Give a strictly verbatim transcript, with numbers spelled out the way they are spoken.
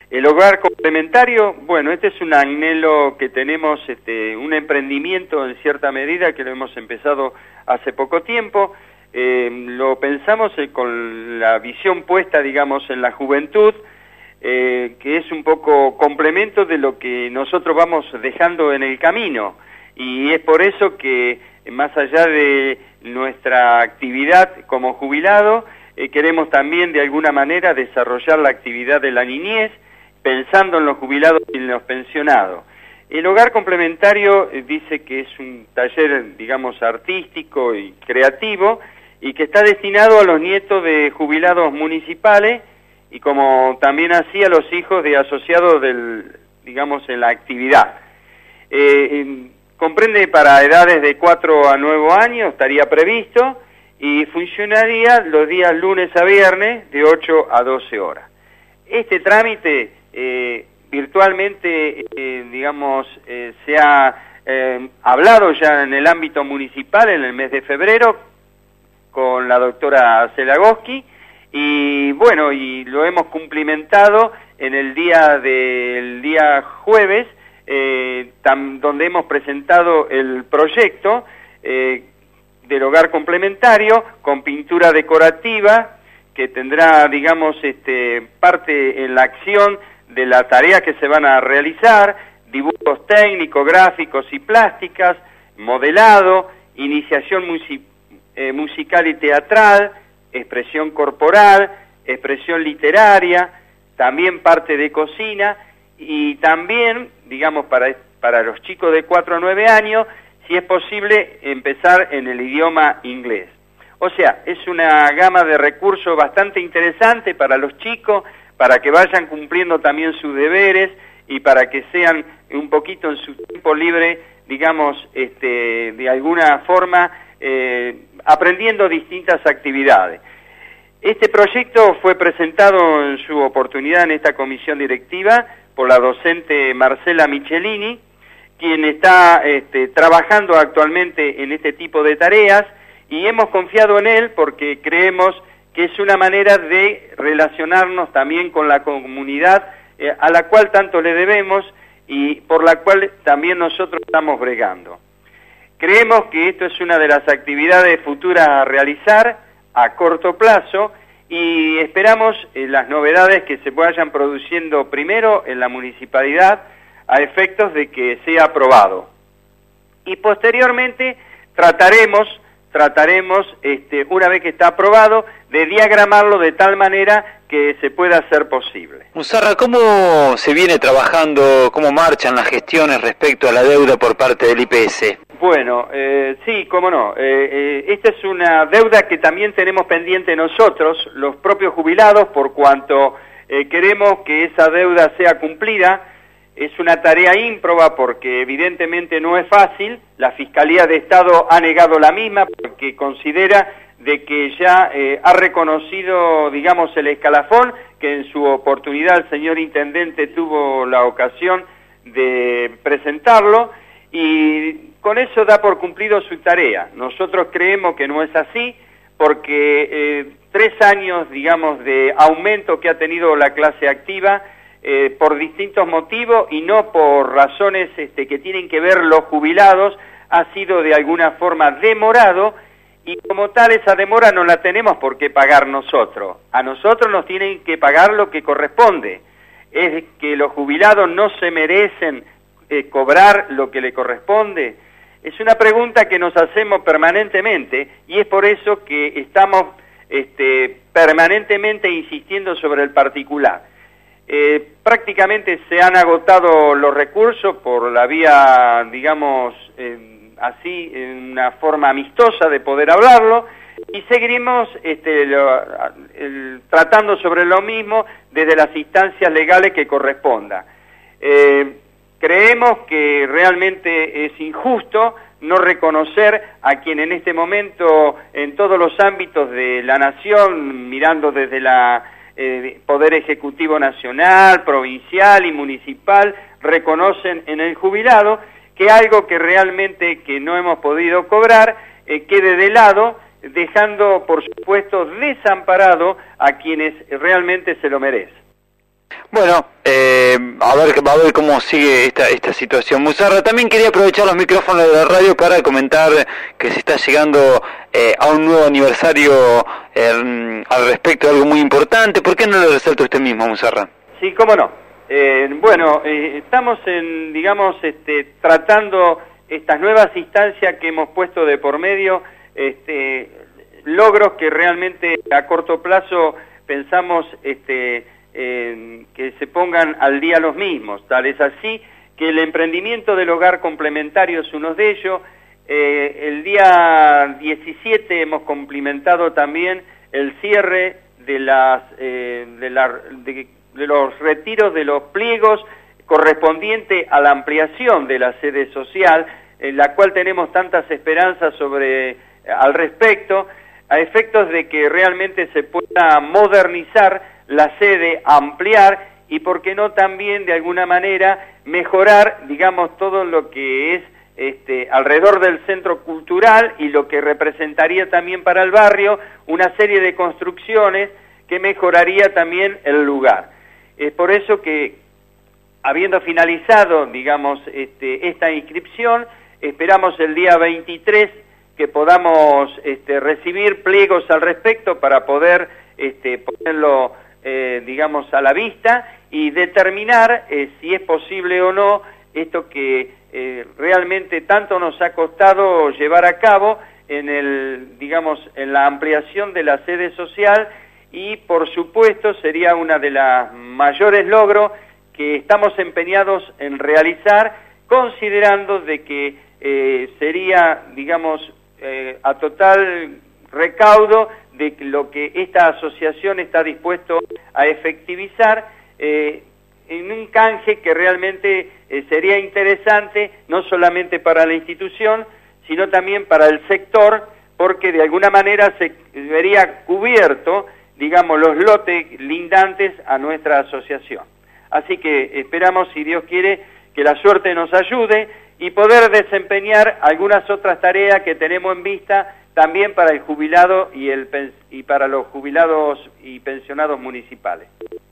El hogar complementario, bueno, este es un anhelo que tenemos, este, un emprendimiento en cierta medida que lo hemos empezado hace poco tiempo. Eh, lo pensamos eh, con la visión puesta, digamos, en la juventud, eh, que es un poco complemento de lo que nosotros vamos dejando en el camino. Y es por eso que, más allá de nuestra actividad como jubilado, eh, queremos también de alguna manera desarrollar la actividad de la niñez, pensando en los jubilados y en los pensionados. El hogar complementario eh, dice que es un taller, digamos, artístico y creativo, y que está destinado a los nietos de jubilados municipales, y como también así a los hijos de asociados del, digamos, en la actividad. Eh, en, comprende para edades de cuatro a nueve años, estaría previsto, y funcionaría los días lunes a viernes de ocho a doce horas. Este trámite eh, virtualmente, eh, digamos, eh, se ha eh, hablado ya en el ámbito municipal en el mes de febrero con la doctora Zelagoski, y bueno, y lo hemos cumplimentado en el día del día jueves, eh, tam, donde hemos presentado el proyecto eh, del hogar complementario con pintura decorativa, que tendrá, digamos, este, parte en la acción de la tarea que se van a realizar, dibujos técnicos, gráficos y plásticas, modelado, iniciación music eh, musical y teatral, expresión corporal, expresión literaria, también parte de cocina, y también, digamos, para, para los chicos de cuatro a nueve años, si es posible, empezar en el idioma inglés. O sea, es una gama de recursos bastante interesante para los chicos, para que vayan cumpliendo también sus deberes y para que sean un poquito en su tiempo libre, digamos, este, de alguna forma, eh, aprendiendo distintas actividades. Este proyecto fue presentado en su oportunidad en esta comisión directiva por la docente Marcela Michelini, quien está este, trabajando actualmente en este tipo de tareas, y hemos confiado en él porque creemos que es una manera de relacionarnos también con la comunidad eh, a la cual tanto le debemos y por la cual también nosotros estamos bregando. Creemos que esto es una de las actividades futuras a realizar a corto plazo, y esperamos eh, las novedades que se vayan produciendo primero en la municipalidad a efectos de que sea aprobado. Y posteriormente trataremos trataremos, este, una vez que está aprobado, de diagramarlo de tal manera que se pueda hacer posible. Musarra, ¿cómo se viene trabajando, cómo marchan las gestiones respecto a la deuda por parte del I P S? Bueno, eh, sí, cómo no. Eh, eh, esta es una deuda que también tenemos pendiente nosotros, los propios jubilados, por cuanto eh, queremos que esa deuda sea cumplida. Es una tarea ímproba porque evidentemente no es fácil. La Fiscalía de Estado ha negado la misma porque considera de que ya eh, ha reconocido, digamos, el escalafón, que en su oportunidad el señor Intendente tuvo la ocasión de presentarlo, y con eso da por cumplido su tarea. Nosotros creemos que no es así porque eh, tres años, digamos, de aumento que ha tenido la clase activa, Eh, por distintos motivos y no por razones este, que tienen que ver los jubilados, ha sido de alguna forma demorado, y como tal esa demora no la tenemos por qué pagar nosotros. A nosotros nos tienen que pagar lo que corresponde. Es que los jubilados no se merecen eh, cobrar lo que le corresponde. Es una pregunta que nos hacemos permanentemente, y es por eso que estamos este, permanentemente insistiendo sobre el particular. Eh, prácticamente se han agotado los recursos por la vía, digamos, eh, así, en una forma amistosa de poder hablarlo, y seguiremos este, lo, el, tratando sobre lo mismo desde las instancias legales que corresponda. Eh, creemos que realmente es injusto no reconocer a quien en este momento, en todos los ámbitos de la nación, mirando desde la Eh, Poder Ejecutivo Nacional, provincial y municipal, reconocen en el jubilado que algo que realmente que no hemos podido cobrar eh, quede de lado, dejando por supuesto desamparado a quienes realmente se lo merecen. Bueno, eh... a ver, a ver cómo sigue esta esta situación. Musarra, también quería aprovechar los micrófonos de la radio para comentar que se está llegando eh, a un nuevo aniversario eh, al respecto de algo muy importante. ¿Por qué no lo resalta usted mismo, Musarra? Sí, cómo no. Eh, bueno, eh, estamos en, digamos, este, tratando estas nuevas instancias que hemos puesto de por medio, este, logros que realmente a corto plazo pensamos este, eh, que se pongan al día los mismos. Tal es así que el emprendimiento del hogar complementario es uno de ellos. Eh, el día diecisiete hemos cumplimentado también el cierre de las eh, de, la, de, de los retiros de los pliegos correspondiente a la ampliación de la sede social, en la cual tenemos tantas esperanzas sobre al respecto, a efectos de que realmente se pueda modernizar la sede, ampliar y, por qué no, también de alguna manera mejorar, digamos, todo lo que es este, alrededor del centro cultural y lo que representaría también para el barrio una serie de construcciones que mejoraría también el lugar. Es por eso que, habiendo finalizado, digamos, este, esta inscripción, esperamos el día veintitrés que podamos este, recibir pliegos al respecto para poder este, ponerlo, eh, digamos, a la vista y determinar eh, si es posible o no esto que eh, realmente tanto nos ha costado llevar a cabo en el, digamos, en la ampliación de la sede social, y por supuesto sería una de las mayores logros que estamos empeñados en realizar, considerando de que eh, sería, digamos, eh, a total recaudo de lo que esta asociación está dispuesto a efectivizar eh, en un canje que realmente eh, sería interesante no solamente para la institución, sino también para el sector, porque de alguna manera se vería cubierto, digamos, los lotes lindantes a nuestra asociación. Así que esperamos, si Dios quiere, que la suerte nos ayude y poder desempeñar algunas otras tareas que tenemos en vista también para el jubilado y, el, y para los jubilados y pensionados municipales.